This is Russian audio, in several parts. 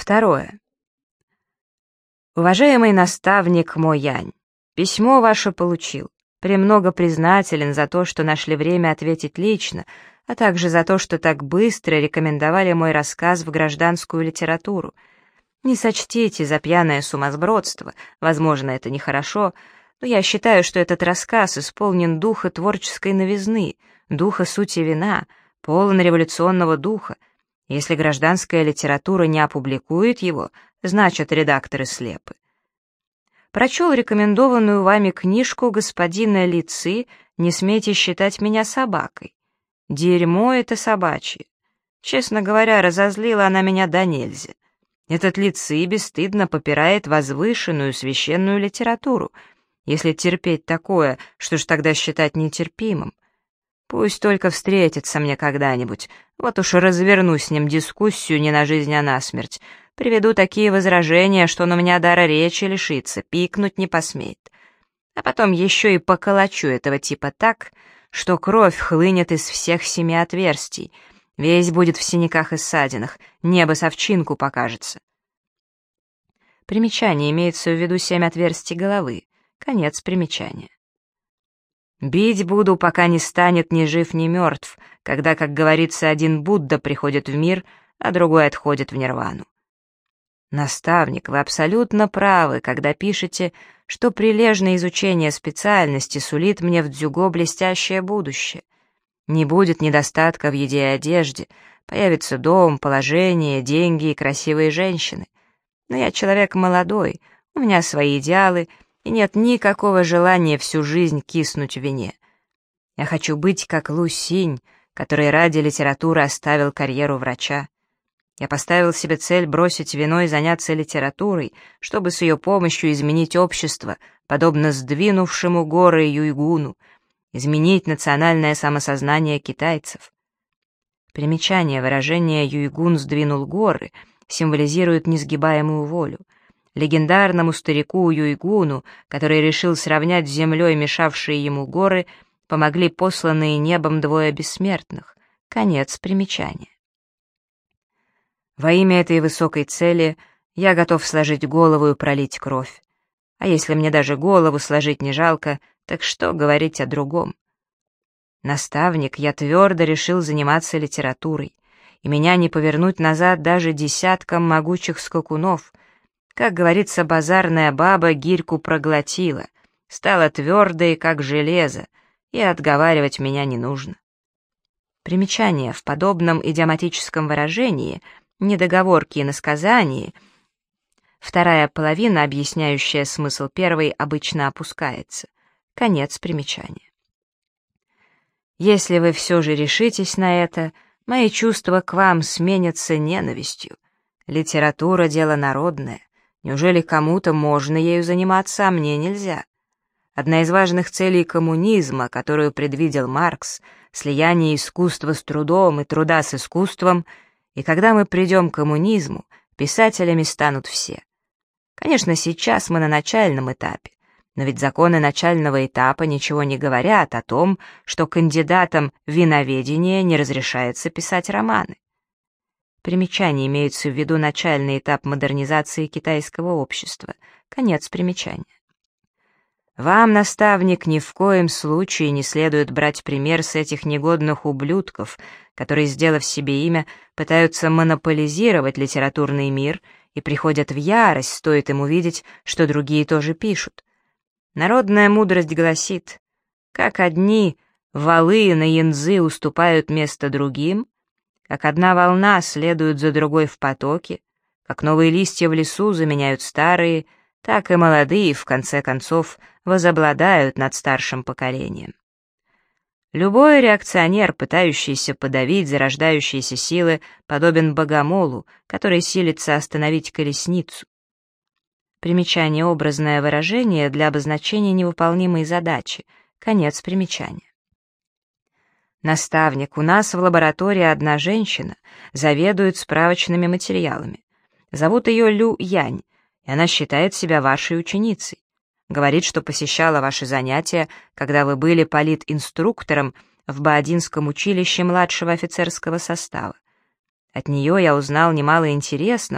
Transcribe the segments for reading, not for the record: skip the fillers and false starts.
Второе. Уважаемый наставник Мо Янь, письмо ваше получил. Премного признателен за то, что нашли время ответить лично, а также за то, что так быстро рекомендовали мой рассказ в гражданскую литературу. Не сочтите за пьяное сумасбродство, возможно, это нехорошо, но я считаю, что этот рассказ исполнен духа творческой новизны, духа сути вина, полон революционного духа. Если гражданская литература не опубликует его, значит, редакторы слепы. Прочел рекомендованную вами книжку господина Ли Ци «Не смейте считать меня собакой». Дерьмо это собачье. Честно говоря, разозлила она меня до нельзя. Этот Ли Ци бесстыдно попирает возвышенную священную литературу. Если терпеть такое, что ж тогда считать нетерпимым? Пусть только встретится мне когда-нибудь, вот уж разверну с ним дискуссию не на жизнь, а на смерть. Приведу такие возражения, что он у меня дара речи лишится, пикнуть не посмеет. А потом еще и поколочу этого типа так, что кровь хлынет из всех 7 отверстий, весь будет в синяках и ссадинах, небо с овчинку покажется. Примечание: имеется в виду 7 отверстий головы. Конец примечания. Бить буду, пока не станет ни жив, ни мертв, когда, как говорится, один Будда приходит в мир, а другой отходит в нирвану. Наставник, вы абсолютно правы, когда пишете, что прилежное изучение специальности сулит мне в дзюго блестящее будущее. Не будет недостатка в еде и одежде, появится дом, положение, деньги и красивые женщины. Но я человек молодой, у меня свои идеалы, и нет никакого желания всю жизнь киснуть в вине. Я хочу быть как Лу Синь, который ради литературы оставил карьеру врача. Я поставил себе цель бросить вино и заняться литературой, чтобы с ее помощью изменить общество, подобно сдвинувшему горы Юйгуну, изменить национальное самосознание китайцев. Примечание: выражение «Юйгун сдвинул горы» символизирует несгибаемую волю. Легендарному старику Юйгуну, который решил сравнять с землей мешавшие ему горы, помогли посланные небом 2 бессмертных. Конец примечания. Во имя этой высокой цели я готов сложить голову и пролить кровь. А если мне даже голову сложить не жалко, так что говорить о другом? Наставник, я твердо решил заниматься литературой, и меня не повернуть назад даже десяткам могучих скакунов. Как говорится, базарная баба гирьку проглотила, стала твердой, как железо, и отговаривать меня не нужно. Примечание: в подобном идиоматическом выражении, недоговорке и насказании, вторая половина, объясняющая смысл первой, обычно опускается. Конец примечания. Если вы все же решитесь на это, мои чувства к вам сменятся ненавистью. Литература — дело народное. Неужели кому-то можно ею заниматься, а мне нельзя? Одна из важных целей коммунизма, которую предвидел Маркс, слияние искусства с трудом и труда с искусством, и когда мы придем к коммунизму, писателями станут все. Конечно, сейчас мы на начальном этапе, но ведь законы начального этапа ничего не говорят о том, что кандидатам в виноведение не разрешается писать романы. Примечание: имеется в виду начальный этап модернизации китайского общества. Конец примечания. Вам, наставник, ни в коем случае не следует брать пример с этих негодных ублюдков, которые, сделав себе имя, пытаются монополизировать литературный мир и приходят в ярость, стоит им увидеть, что другие тоже пишут. Народная мудрость гласит: как одни валы на янзы уступают место другим, как одна волна следует за другой в потоке, как новые листья в лесу заменяют старые, так и молодые, в конце концов, возобладают над старшим поколением. Любой реакционер, пытающийся подавить зарождающиеся силы, подобен богомолу, который силится остановить колесницу. Примечание: образное выражение для обозначения невыполнимой задачи. Конец примечания. Наставник, у нас в лаборатории одна женщина заведует справочными материалами. Зовут ее Лю Янь, и она считает себя вашей ученицей. Говорит, что посещала ваши занятия, когда вы были политинструктором в Баодинском училище младшего офицерского состава. От нее я узнал немало интересного,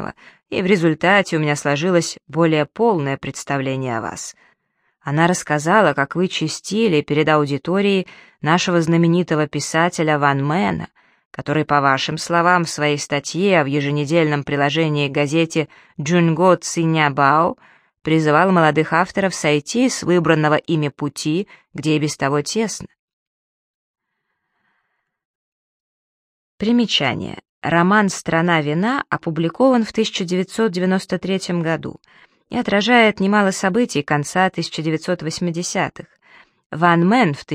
и в результате у меня сложилось более полное представление о вас. Она рассказала, как вы честили перед аудиторией нашего знаменитого писателя Ван Мэна, который, по вашим словам, в своей статье в еженедельном приложении к газете «Джунго Цинябао» призывал молодых авторов сойти с выбранного ими пути, где и без того тесно. Примечание. Роман «Страна вина» опубликован в 1993 году и отражает немало событий конца 1980-х. Ван Мэн в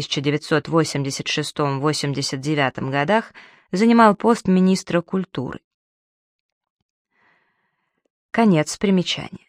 1986-89 годах занимал пост министра культуры. Конец примечания.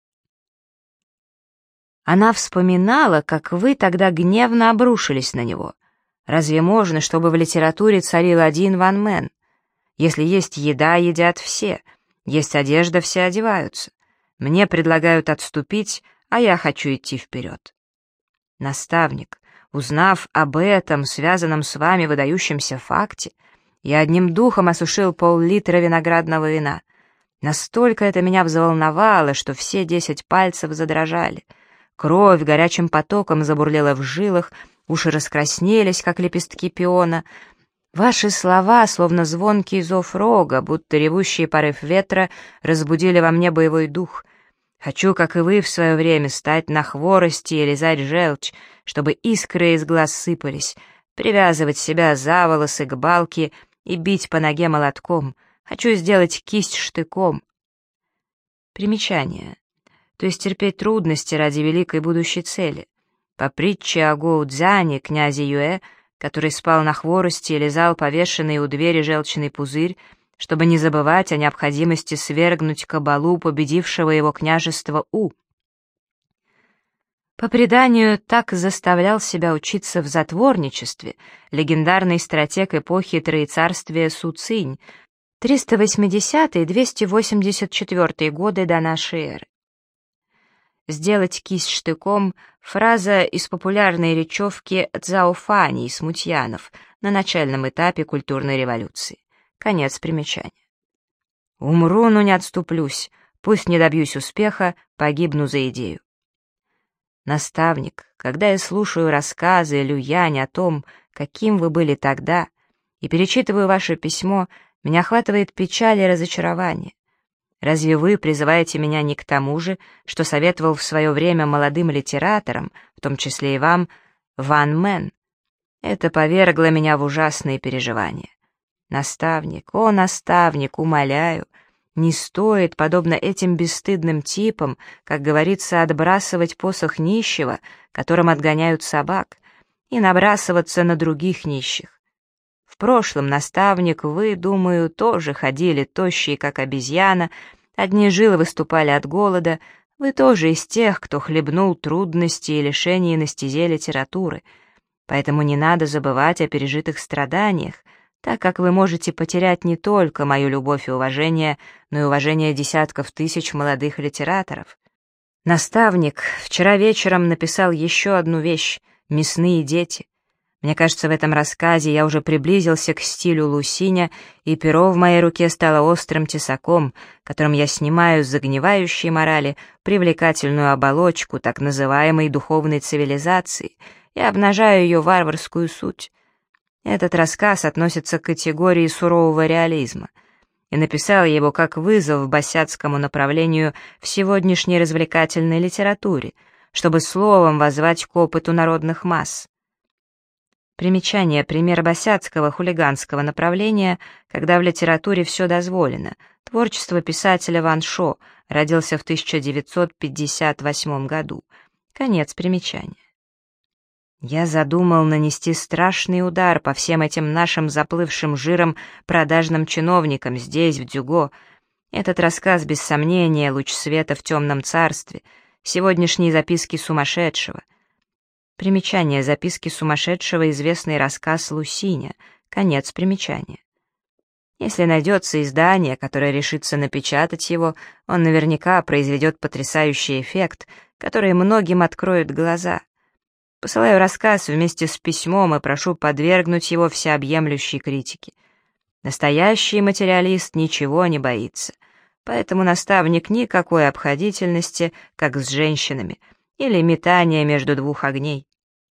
Она вспоминала, как вы тогда гневно обрушились на него. Разве можно, чтобы в литературе царил один Ван Мэн? Если есть еда, едят все, есть одежда, все одеваются. Мне предлагают отступить, а я хочу идти вперед. Наставник, узнав об этом, связанном с вами выдающемся факте, я одним духом осушил пол-литра виноградного вина. Настолько это меня взволновало, что все 10 пальцев задрожали. Кровь горячим потоком забурлела в жилах, уши раскраснелись, как лепестки пиона. Ваши слова, словно звонкий зов рога, будто ревущий порыв ветра, разбудили во мне боевой дух. Хочу, как и вы в свое время, стать на хворости и лизать желчь, чтобы искры из глаз сыпались, привязывать себя за волосы к балке и бить по ноге молотком. Хочу сделать кисть штыком. Примечание. То есть терпеть трудности ради великой будущей цели. По притче о Гоу Цзяне, князе Юэ, который спал на хворости и лизал повешенный у двери желчный пузырь, чтобы не забывать о необходимости свергнуть кабалу победившего его княжества У. По преданию, так заставлял себя учиться в затворничестве легендарный стратег эпохи Троецарствия Су Цинь, 380-284 годы до нашей эры. «Сделать кисть штыком» — фраза из популярной речевки Цзаофани и смутьянов на начальном этапе культурной революции. Конец примечания. «Умру, но не отступлюсь, пусть не добьюсь успеха, погибну за идею». Наставник, когда я слушаю рассказы Люянь о том, каким вы были тогда, и перечитываю ваше письмо, меня охватывает печаль и разочарование. Разве вы призываете меня не к тому же, что советовал в свое время молодым литераторам, в том числе и вам, Ван Мэн? Это повергло меня в ужасные переживания. Наставник, о, наставник, умоляю, не стоит, подобно этим бесстыдным типам, как говорится, отбрасывать посох нищего, которым отгоняют собак, и набрасываться на других нищих. В прошлом, наставник, вы, думаю, тоже ходили тощие, как обезьяна, одни жилы выступали от голода, вы тоже из тех, кто хлебнул трудности и лишений на стезе литературы, поэтому не надо забывать о пережитых страданиях, так как вы можете потерять не только мою любовь и уважение, но и уважение десятков тысяч молодых литераторов. Наставник вчера вечером написал еще одну вещь «Мясные дети». Мне кажется, в этом рассказе я уже приблизился к стилю Лусиня, и перо в моей руке стало острым тесаком, которым я снимаю с загнивающей морали привлекательную оболочку так называемой духовной цивилизации и обнажаю ее варварскую суть. Этот рассказ относится к категории сурового реализма, и написал я его как вызов босяцкому направлению в сегодняшней развлекательной литературе, чтобы словом воззвать к опыту народных масс. Примечание: пример босяцкого хулиганского направления, когда в литературе все дозволено. Творчество писателя Ван Шо, родился в 1958 году. Конец примечания. Я задумал нанести страшный удар по всем этим нашим заплывшим жиром продажным чиновникам здесь, в Дюго. Этот рассказ, без сомнения, луч света в темном царстве, сегодняшние записки сумасшедшего. Примечание: записки сумасшедшего, известный рассказ Лусиня. Конец примечания. Если найдется издание, которое решится напечатать его, он наверняка произведет потрясающий эффект, который многим откроет глаза. Посылаю рассказ вместе с письмом и прошу подвергнуть его всеобъемлющей критике. Настоящий материалист ничего не боится. поэтому, наставник, никакой обходительности, как с женщинами, или метания между двух огней.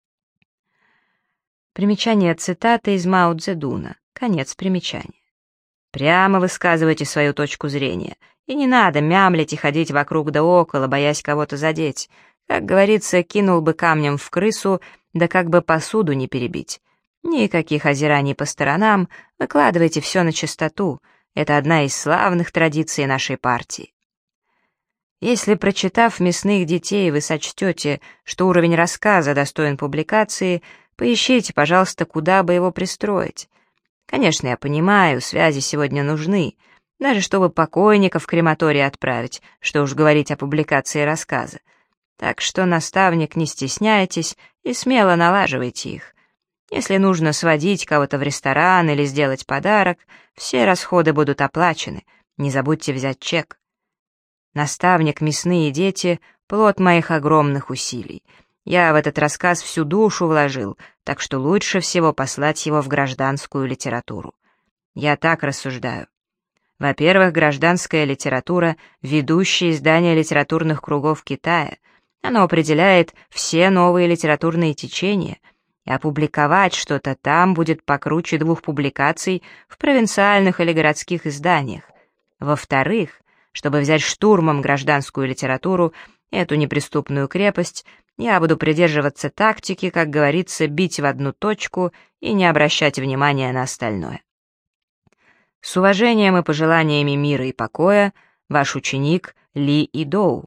Примечание цитаты из Мао Цзэдуна. Конец примечания. Прямо высказывайте свою точку зрения, и не надо мямлить и ходить вокруг да около, боясь кого-то задеть. Как говорится, кинул бы камнем в крысу, да как бы посуду не перебить. Никаких озираний по сторонам, выкладывайте все на чистоту. Это одна из славных традиций нашей партии. Если, прочитав «Мясных детей», вы сочтете, что уровень рассказа достоин публикации, поищите, пожалуйста, куда бы его пристроить. Конечно, я понимаю, связи сегодня нужны, даже чтобы покойников в крематорий отправить, что уж говорить о публикации рассказа. Так что, наставник, не стесняйтесь и смело налаживайте их. Если нужно сводить кого-то в ресторан или сделать подарок, все расходы будут оплачены, не забудьте взять чек. Наставник «Мясные дети» — плод моих огромных усилий. Я в этот рассказ всю душу вложил, так что лучше всего послать его в гражданскую литературу. Я так рассуждаю. Во-первых, гражданская литература — ведущее издание литературных кругов Китая. Оно определяет все новые литературные течения, и опубликовать что-то там будет покруче двух публикаций в провинциальных или городских изданиях. Во-вторых, чтобы взять штурмом гражданскую литературу, эту неприступную крепость, я буду придерживаться тактики, как говорится, бить в одну точку и не обращать внимания на остальное. С уважением и пожеланиями мира и покоя, ваш ученик Ли Идоу.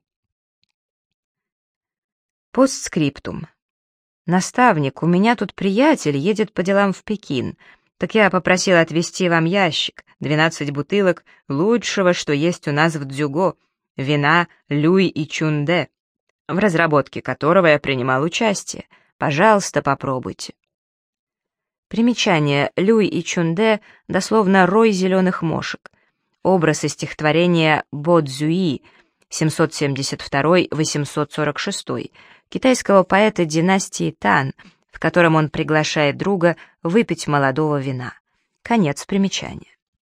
Постскриптум. Наставник, у меня тут приятель едет по делам в Пекин, так я попросил отвезти вам ящик, 12 бутылок лучшего, что есть у нас в Цзюго, вина Люй и Чунде, в разработке которого я принимал участие. Пожалуйста, попробуйте. Примечание: Люй и Чунде, дословно «рой зеленых мошек». Образ из стихотворения Бо Цзюи, 772-846, китайского поэта династии Тан, в котором он приглашает друга выпить молодого вина. Конец примечания.